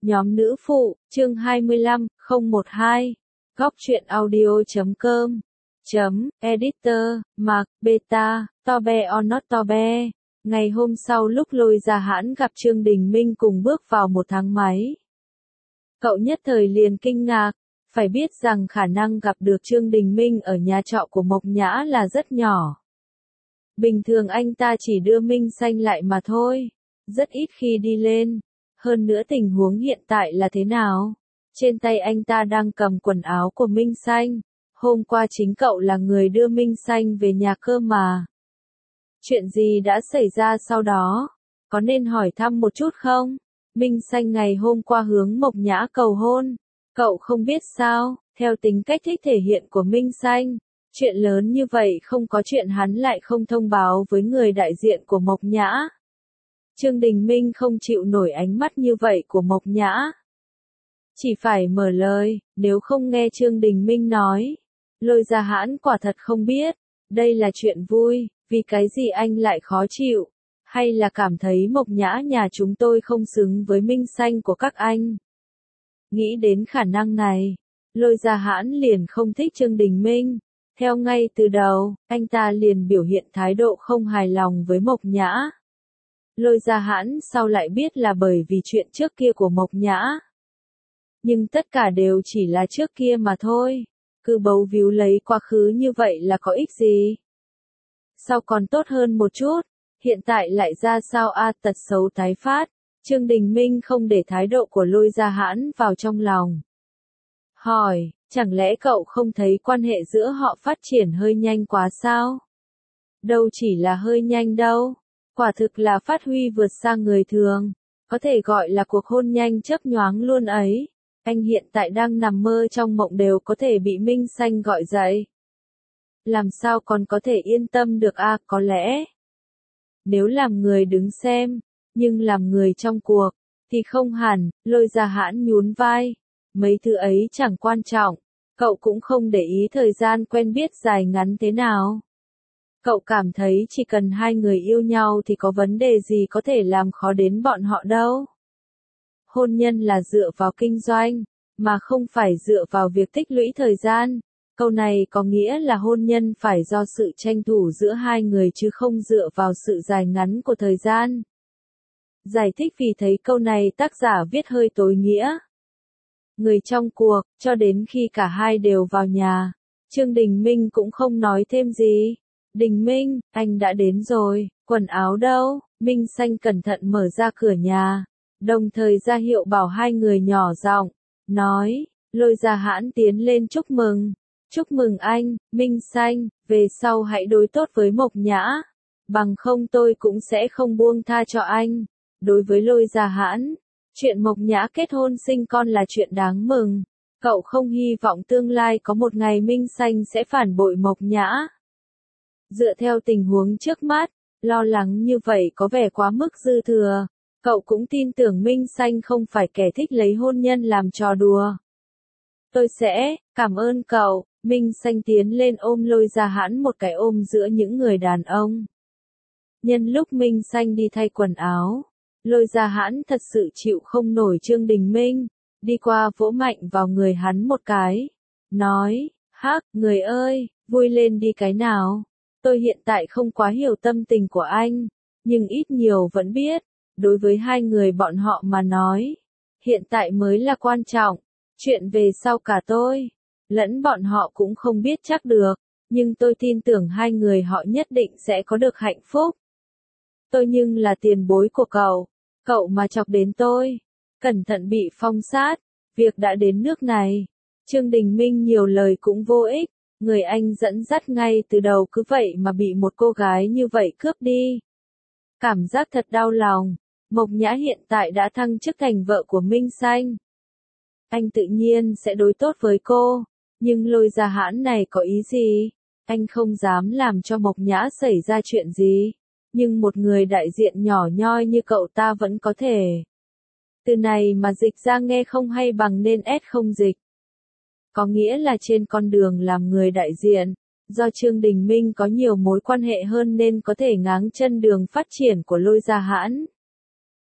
Nhóm nữ phụ, chương 25, 012. Góc truyện audio.com. Editor, Mark, Beta, Tobe or not Tobe. Ngày hôm sau lúc Lôi Gia Hãn gặp Trương Đình Minh cùng bước vào một thang máy. Cậu nhất thời liền kinh ngạc, phải biết rằng khả năng gặp được Trương Đình Minh ở nhà trọ của Mộc Nhã là rất nhỏ. Bình thường anh ta chỉ đưa Minh Xanh lại mà thôi, rất ít khi đi lên. Hơn nữa tình huống hiện tại là thế nào? Trên tay anh ta đang cầm quần áo của Minh Xanh. Hôm qua chính cậu là người đưa Minh Xanh về nhà cơ mà. Chuyện gì đã xảy ra sau đó? Có nên hỏi thăm một chút không? Minh Xanh ngày hôm qua hướng Mộc Nhã cầu hôn. Cậu không biết sao, theo tính cách thích thể hiện của Minh Xanh. Chuyện lớn như vậy không có chuyện hắn lại không thông báo với người đại diện của Mộc Nhã. Trương Đình Minh không chịu nổi ánh mắt như vậy của Mộc Nhã. Chỉ phải mở lời, nếu không nghe Trương Đình Minh nói. Lôi Gia Hãn quả thật không biết, đây là chuyện vui, vì cái gì anh lại khó chịu, hay là cảm thấy Mộc Nhã nhà chúng tôi không xứng với Minh Xanh của các anh. Nghĩ đến khả năng này, Lôi Gia Hãn liền không thích Trương Đình Minh. Theo ngay từ đầu, anh ta liền biểu hiện thái độ không hài lòng với Mộc Nhã. Lôi Gia Hãn sau lại biết là bởi vì chuyện trước kia của Mộc Nhã. Nhưng tất cả đều chỉ là trước kia mà thôi. Cứ bấu víu lấy quá khứ như vậy là có ích gì? Sao còn tốt hơn một chút? Hiện tại lại ra sao tật xấu tái phát? Trương Đình Minh không để thái độ của Lôi Gia Hãn vào trong lòng. Hỏi, chẳng lẽ cậu không thấy quan hệ giữa họ phát triển hơi nhanh quá sao? Đâu chỉ là hơi nhanh đâu. Quả thực là phát huy vượt xa người thường, có thể gọi là cuộc hôn nhanh chớp nhoáng luôn ấy. Anh hiện tại đang nằm mơ trong mộng đều có thể bị Minh Xanh gọi dậy. Làm sao còn có thể yên tâm được có lẽ. Nếu làm người đứng xem, nhưng làm người trong cuộc, thì không hẳn. Lôi Gia Hãn nhún vai. Mấy thứ ấy chẳng quan trọng, cậu cũng không để ý thời gian quen biết dài ngắn thế nào. Cậu cảm thấy chỉ cần hai người yêu nhau thì có vấn đề gì có thể làm khó đến bọn họ đâu. Hôn nhân là dựa vào kinh doanh, mà không phải dựa vào việc tích lũy thời gian. Câu này có nghĩa là hôn nhân phải do sự tranh thủ giữa hai người chứ không dựa vào sự dài ngắn của thời gian. Giải thích vì thấy câu này tác giả viết hơi tối nghĩa. Người trong cuộc, cho đến khi cả hai đều vào nhà, Trương Đình Minh cũng không nói thêm gì. Đình Minh, anh đã đến rồi, quần áo đâu? Minh Xanh cẩn thận mở ra cửa nhà, đồng thời ra hiệu bảo hai người nhỏ giọng, nói, Lôi Gia Hãn tiến lên chúc mừng. Chúc mừng anh, Minh Xanh, về sau hãy đối tốt với Mộc Nhã, bằng không tôi cũng sẽ không buông tha cho anh. Đối với Lôi Gia Hãn, chuyện Mộc Nhã kết hôn sinh con là chuyện đáng mừng. Cậu không hy vọng tương lai có một ngày Minh Xanh sẽ phản bội Mộc Nhã. Dựa theo tình huống trước mắt, lo lắng như vậy có vẻ quá mức dư thừa. Cậu cũng tin tưởng Minh Xanh không phải kẻ thích lấy hôn nhân làm trò đùa. Tôi sẽ, cảm ơn cậu. Minh Xanh tiến lên ôm Lôi Gia Hãn một cái ôm giữa những người đàn ông. Nhân lúc Minh Xanh đi thay quần áo, Lôi Gia Hãn thật sự chịu không nổi Trương Đình Minh, đi qua vỗ mạnh vào người hắn một cái. Nói, hắc, người ơi, vui lên đi cái nào. Tôi hiện tại không quá hiểu tâm tình của anh, nhưng ít nhiều vẫn biết, đối với hai người bọn họ mà nói, hiện tại mới là quan trọng, chuyện về sau cả tôi, lẫn bọn họ cũng không biết chắc được, nhưng tôi tin tưởng hai người họ nhất định sẽ có được hạnh phúc. Tôi nhưng là tiền bối của cậu mà chọc đến tôi, cẩn thận bị phong sát, việc đã đến nước này. Trương Đình Minh nhiều lời cũng vô ích. Người anh dẫn dắt ngay từ đầu cứ vậy mà bị một cô gái như vậy cướp đi. Cảm giác thật đau lòng. Mộc Nhã hiện tại đã thăng chức thành vợ của Minh Xanh. Anh tự nhiên sẽ đối tốt với cô. Nhưng Lôi Gia Hãn này có ý gì? Anh không dám làm cho Mộc Nhã xảy ra chuyện gì. Nhưng một người đại diện nhỏ nhoi như cậu ta vẫn có thể. Từ này mà dịch ra nghe không hay bằng nên không dịch. Có nghĩa là trên con đường làm người đại diện, do Trương Đình Minh có nhiều mối quan hệ hơn nên có thể ngáng chân đường phát triển của Lôi Gia Hãn.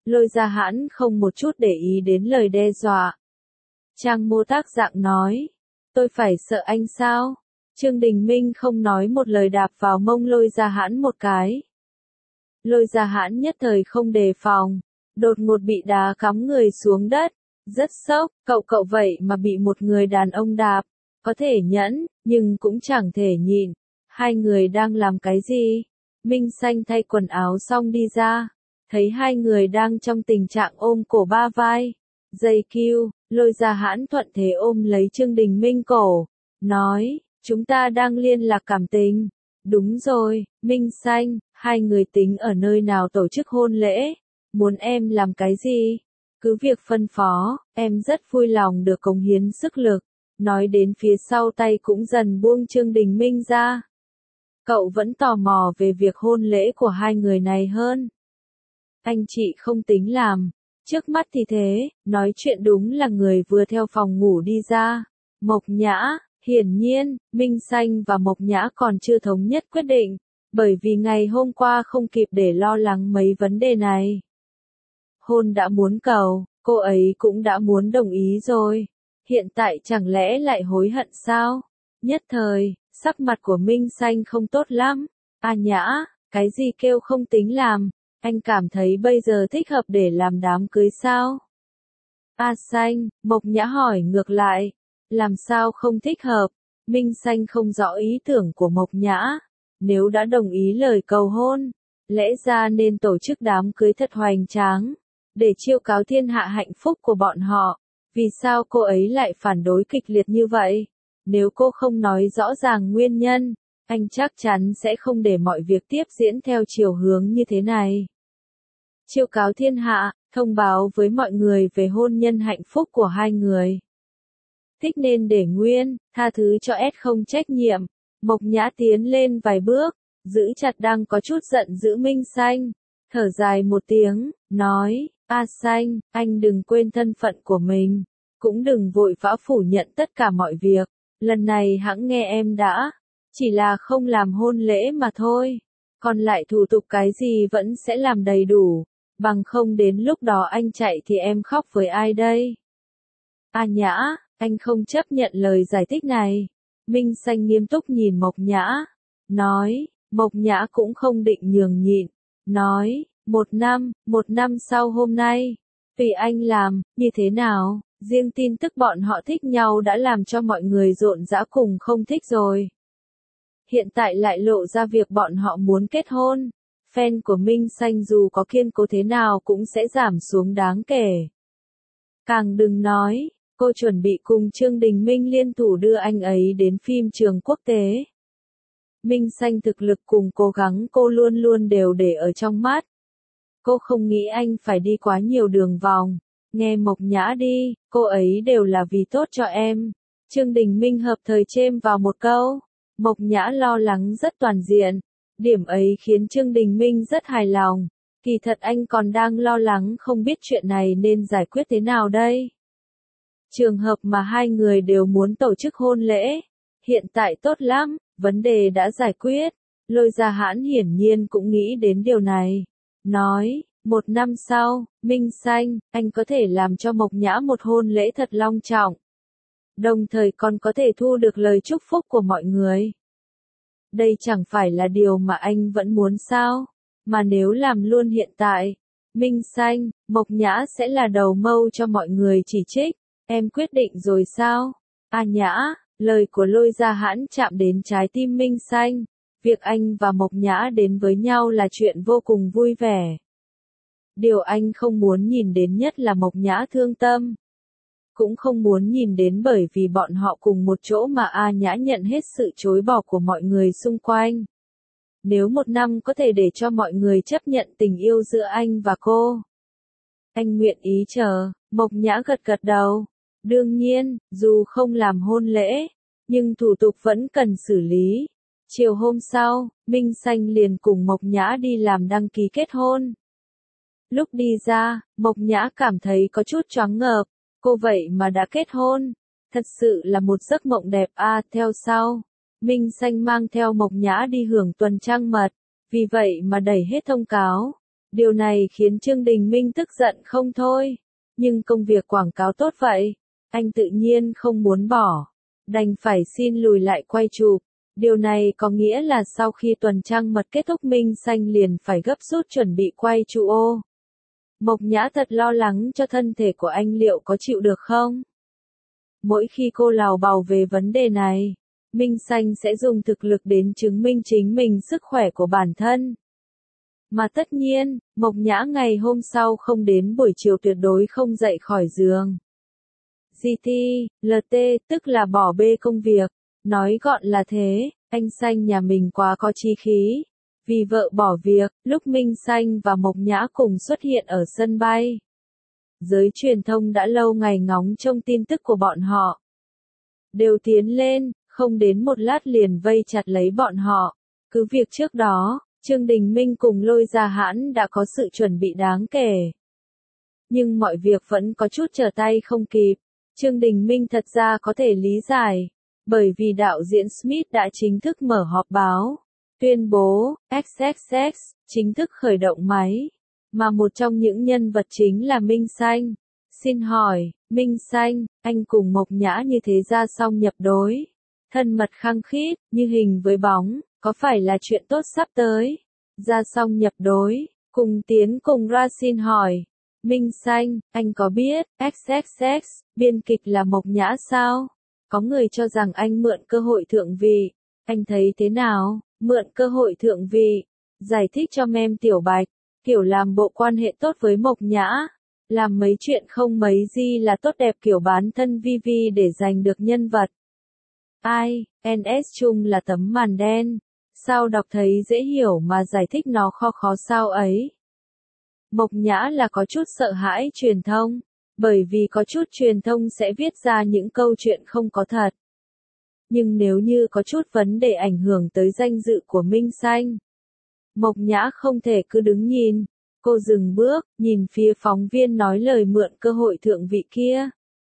Lôi Gia Hãn không một chút để ý đến lời đe dọa. Trang mô tác dạng nói, tôi phải sợ anh sao? Trương Đình Minh không nói một lời đạp vào mông Lôi Gia Hãn một cái. Lôi Gia Hãn nhất thời không đề phòng, đột ngột bị đá cắm người xuống đất, rất sốc, cậu vậy mà bị một người đàn ông đạp, có thể nhẫn, nhưng cũng chẳng thể nhịn. Hai người đang làm cái gì? Minh Xanh thay quần áo xong đi ra, thấy hai người đang trong tình trạng ôm cổ ba vai. Dây kêu, Lôi Gia Hãn thuận thế ôm lấy Trương Đình Minh cổ, nói, chúng ta đang liên lạc cảm tình. Đúng rồi, Minh Xanh, hai người tính ở nơi nào tổ chức hôn lễ? Muốn em làm cái gì? Cứ việc phân phó, em rất vui lòng được cống hiến sức lực. Nói đến phía sau tay cũng dần buông Trương Đình Minh ra. Cậu vẫn tò mò về việc hôn lễ của hai người này hơn. Anh chị không tính làm. Trước mắt thì thế, nói chuyện đúng là người vừa theo phòng ngủ đi ra. Mộc Nhã, hiển nhiên, Minh Xanh và Mộc Nhã còn chưa thống nhất quyết định, bởi vì ngày hôm qua không kịp để lo lắng mấy vấn đề này. Hôn đã muốn cầu, cô ấy cũng đã muốn đồng ý rồi. Hiện tại chẳng lẽ lại hối hận sao? Nhất thời, sắc mặt của Minh Xanh không tốt lắm. À Nhã, cái gì kêu không tính làm? Anh cảm thấy bây giờ thích hợp để làm đám cưới sao? A Xanh, Mộc Nhã hỏi ngược lại. Làm sao không thích hợp? Minh Xanh không rõ ý tưởng của Mộc Nhã. Nếu đã đồng ý lời cầu hôn, lẽ ra nên tổ chức đám cưới thật hoành tráng, để chiêu cáo thiên hạ hạnh phúc của bọn họ. Vì sao cô ấy lại phản đối kịch liệt như vậy? Nếu cô không nói rõ ràng nguyên nhân, anh chắc chắn sẽ không để mọi việc tiếp diễn theo chiều hướng như thế này. Chiêu cáo thiên hạ, thông báo với mọi người về hôn nhân hạnh phúc của hai người. Thích nên để nguyên, tha thứ cho S không trách nhiệm. Mộc Nhã tiến lên vài bước, giữ chặt đang có chút giận dữ Minh Xanh. Thở dài một tiếng, nói, A Xanh, anh đừng quên thân phận của mình. Cũng đừng vội vã phủ nhận tất cả mọi việc. Lần này hãng nghe em đã. Chỉ là không làm hôn lễ mà thôi. Còn lại thủ tục cái gì vẫn sẽ làm đầy đủ. Bằng không đến lúc đó anh chạy thì em khóc với ai đây? A Nhã, anh không chấp nhận lời giải thích này. Minh Xanh nghiêm túc nhìn Mộc Nhã. Nói, Mộc Nhã cũng không định nhường nhịn. Nói, một năm sau hôm nay. Vì anh làm, như thế nào? Riêng tin tức bọn họ thích nhau đã làm cho mọi người rộn rã cùng không thích rồi. Hiện tại lại lộ ra việc bọn họ muốn kết hôn. Fan của Minh Xanh dù có kiên cố thế nào cũng sẽ giảm xuống đáng kể. Càng đừng nói, cô chuẩn bị cùng Trương Đình Minh liên thủ đưa anh ấy đến phim trường quốc tế. Minh Xanh thực lực cùng cố gắng cô luôn luôn đều để ở trong mắt. Cô không nghĩ anh phải đi quá nhiều đường vòng. Nghe Mộc Nhã đi, cô ấy đều là vì tốt cho em. Trương Đình Minh hợp thời chêm vào một câu. Mộc Nhã lo lắng rất toàn diện. Điểm ấy khiến Trương Đình Minh rất hài lòng. Kỳ thật anh còn đang lo lắng không biết chuyện này nên giải quyết thế nào đây. Trường hợp mà hai người đều muốn tổ chức hôn lễ. Hiện tại tốt lắm, vấn đề đã giải quyết. Lôi Gia Hãn hiển nhiên cũng nghĩ đến điều này. Nói, một năm sau, Minh Xanh, anh có thể làm cho Mộc Nhã một hôn lễ thật long trọng. Đồng thời còn có thể thu được lời chúc phúc của mọi người. Đây chẳng phải là điều mà anh vẫn muốn sao? Mà nếu làm luôn hiện tại, Minh Xanh, Mộc Nhã sẽ là đầu mâu cho mọi người chỉ trích. Em quyết định rồi sao? A Nhã, lời của Lôi Gia Hãn chạm đến trái tim Minh Xanh. Việc anh và Mộc Nhã đến với nhau là chuyện vô cùng vui vẻ. Điều anh không muốn nhìn đến nhất là Mộc Nhã thương tâm. Cũng không muốn nhìn đến bởi vì bọn họ cùng một chỗ mà A Nhã nhận hết sự chối bỏ của mọi người xung quanh. Nếu một năm có thể để cho mọi người chấp nhận tình yêu giữa anh và cô. Anh nguyện ý chờ, Mộc Nhã gật gật đầu. Đương nhiên, dù không làm hôn lễ, nhưng thủ tục vẫn cần xử lý. Chiều hôm sau, Minh Xanh liền cùng Mộc Nhã đi làm đăng ký kết hôn. Lúc đi ra, Mộc Nhã cảm thấy có chút choáng ngợp. Cô vậy mà đã kết hôn. Thật sự là một giấc mộng đẹp à. Theo sau, Minh Xanh mang theo Mộc Nhã đi hưởng tuần trăng mật. Vì vậy mà đẩy hết thông cáo. Điều này khiến Trương Đình Minh tức giận không thôi. Nhưng công việc quảng cáo tốt vậy, anh tự nhiên không muốn bỏ. Đành phải xin lùi lại quay chụp. Điều này có nghĩa là sau khi tuần trăng mật kết thúc Minh Xanh liền phải gấp rút chuẩn bị quay chụp ô. Mộc Nhã thật lo lắng cho thân thể của anh liệu có chịu được không? Mỗi khi cô lào bào về vấn đề này, Minh Xanh sẽ dùng thực lực đến chứng minh chính mình sức khỏe của bản thân. Mà tất nhiên, Mộc Nhã ngày hôm sau không đến buổi chiều tuyệt đối không dậy khỏi giường. GT, LT, tức là bỏ bê công việc. Nói gọn là thế, anh Xanh nhà mình quá có chí khí. Vì vợ bỏ việc, lúc Minh Xanh và Mộc Nhã cùng xuất hiện ở sân bay. Giới truyền thông đã lâu ngày ngóng trông tin tức của bọn họ. Đều tiến lên, không đến một lát liền vây chặt lấy bọn họ. Cứ việc trước đó, Trương Đình Minh cùng Lôi Gia Hãn đã có sự chuẩn bị đáng kể. Nhưng mọi việc vẫn có chút trở tay không kịp. Trương Đình Minh thật ra có thể lý giải, bởi vì đạo diễn Smith đã chính thức mở họp báo, tuyên bố, XXX, chính thức khởi động máy, mà một trong những nhân vật chính là Minh Xanh. Xin hỏi, Minh Xanh, anh cùng Mộc Nhã như thế ra xong nhập đối, thân mật khăng khít, như hình với bóng, có phải là chuyện tốt sắp tới? Ra xong nhập đối, cùng tiến cùng ra xin hỏi. Minh Xanh, anh có biết, XXX, biên kịch là Mộc Nhã sao? Có người cho rằng anh mượn cơ hội thượng vị. Anh thấy thế nào? Mượn cơ hội thượng vị. Giải thích cho mem Tiểu Bạch, kiểu làm bộ quan hệ tốt với Mộc Nhã. Làm mấy chuyện không mấy gì là tốt đẹp kiểu bán thân vi vi để giành được nhân vật. Ai, NS chung là tấm màn đen. Sao đọc thấy dễ hiểu mà giải thích nó khó sao ấy? Mộc Nhã là có chút sợ hãi truyền thông, bởi vì có chút truyền thông sẽ viết ra những câu chuyện không có thật. Nhưng nếu như có chút vấn đề ảnh hưởng tới danh dự của Minh Xanh, Mộc Nhã không thể cứ đứng nhìn. Cô dừng bước, nhìn phía phóng viên nói lời mượn cơ hội thượng vị kia.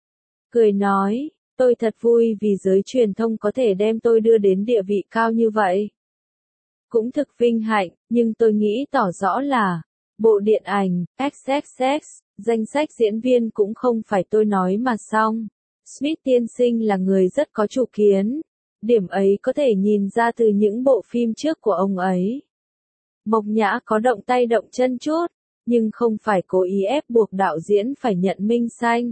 Cười nói, tôi thật vui vì giới truyền thông có thể đem tôi đưa đến địa vị cao như vậy. Cũng thực vinh hạnh, nhưng tôi nghĩ tỏ rõ là, bộ điện ảnh, XXX, danh sách diễn viên cũng không phải tôi nói mà xong. Smith tiên sinh là người rất có chủ kiến. Điểm ấy có thể nhìn ra từ những bộ phim trước của ông ấy. Mộc Nhã có động tay động chân chút, nhưng không phải cố ý ép buộc đạo diễn phải nhận Minh Xanh.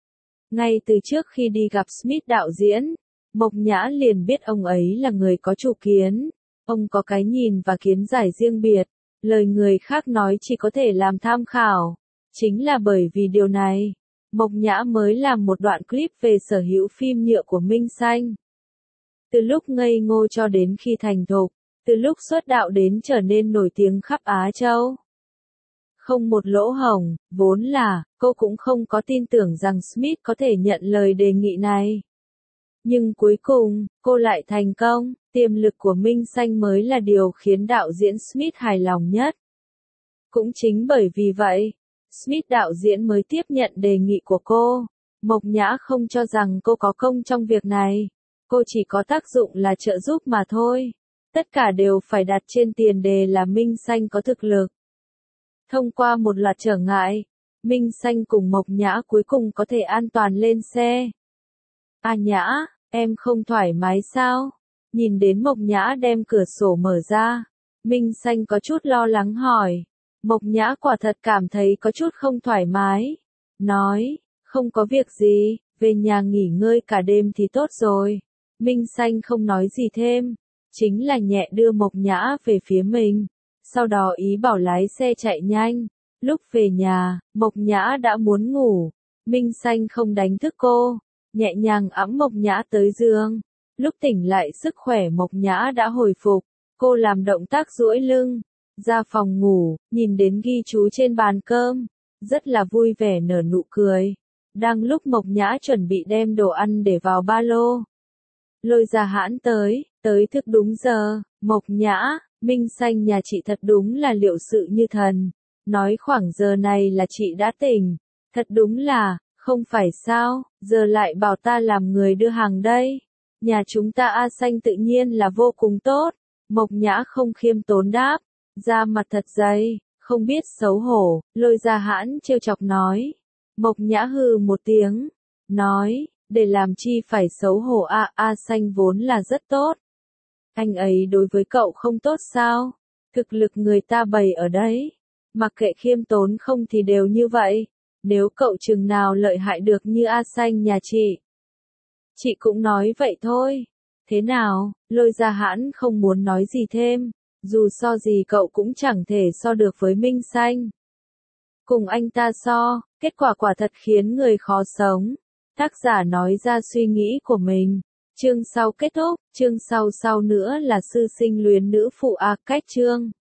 Ngay từ trước khi đi gặp Smith đạo diễn, Mộc Nhã liền biết ông ấy là người có chủ kiến. Ông có cái nhìn và kiến giải riêng biệt, lời người khác nói chỉ có thể làm tham khảo. Chính là bởi vì điều này, Mộc Nhã mới làm một đoạn clip về sở hữu phim nhựa của Minh Xanh. Từ lúc ngây ngô cho đến khi thành thục, từ lúc xuất đạo đến trở nên nổi tiếng khắp Á Châu. Không một lỗ hổng, vốn là, cô cũng không có tin tưởng rằng Smith có thể nhận lời đề nghị này. Nhưng cuối cùng, cô lại thành công, tiềm lực của Minh Xanh mới là điều khiến đạo diễn Smith hài lòng nhất. Cũng chính bởi vì vậy, Smith đạo diễn mới tiếp nhận đề nghị của cô. Mộc Nhã không cho rằng cô có công trong việc này. Cô chỉ có tác dụng là trợ giúp mà thôi. Tất cả đều phải đặt trên tiền đề là Minh Xanh có thực lực. Thông qua một loạt trở ngại, Minh Xanh cùng Mộc Nhã cuối cùng có thể an toàn lên xe. À Nhã, em không thoải mái sao? Nhìn đến Mộc Nhã đem cửa sổ mở ra, Minh Xanh có chút lo lắng hỏi. Mộc Nhã quả thật cảm thấy có chút không thoải mái. Nói, không có việc gì, về nhà nghỉ ngơi cả đêm thì tốt rồi. Minh Xanh không nói gì thêm, chính là nhẹ đưa Mộc Nhã về phía mình. Sau đó ý bảo lái xe chạy nhanh. Lúc về nhà, Mộc Nhã đã muốn ngủ. Minh Xanh không đánh thức cô, nhẹ nhàng ẵm Mộc Nhã tới giường. Lúc tỉnh lại sức khỏe Mộc Nhã đã hồi phục. Cô làm động tác duỗi lưng, ra phòng ngủ, nhìn đến ghi chú trên bàn cơm, rất là vui vẻ nở nụ cười. Đang lúc Mộc Nhã chuẩn bị đem đồ ăn để vào ba lô, Lôi Gia Hãn tới thức đúng giờ. Mộc Nhã, Minh Xanh nhà chị thật đúng là liệu sự như thần. Nói khoảng giờ này là chị đã tỉnh. Thật đúng là, không phải sao, giờ lại bảo ta làm người đưa hàng đây. Nhà chúng ta A Xanh tự nhiên là vô cùng tốt. Mộc Nhã không khiêm tốn đáp, da mặt thật dày, không biết xấu hổ, Lôi Gia Hãn trêu chọc nói. Mộc Nhã hừ một tiếng, nói, để làm chi phải xấu hổ a, A Xanh vốn là rất tốt. Anh ấy đối với cậu không tốt sao? Thực lực người ta bày ở đấy. Mặc kệ khiêm tốn không thì đều như vậy. Nếu cậu chừng nào lợi hại được như A Xanh nhà chị cũng nói vậy thôi. Thế nào, Lôi Gia Hãn không muốn nói gì thêm. Dù so gì cậu cũng chẳng thể so được với Minh Xanh. Cùng anh ta so, kết quả quả thật khiến người khó sống. Tác giả nói ra suy nghĩ của mình. Chương sau kết thúc, chương sau nữa là sư sinh luyến nữ phụ cách chương.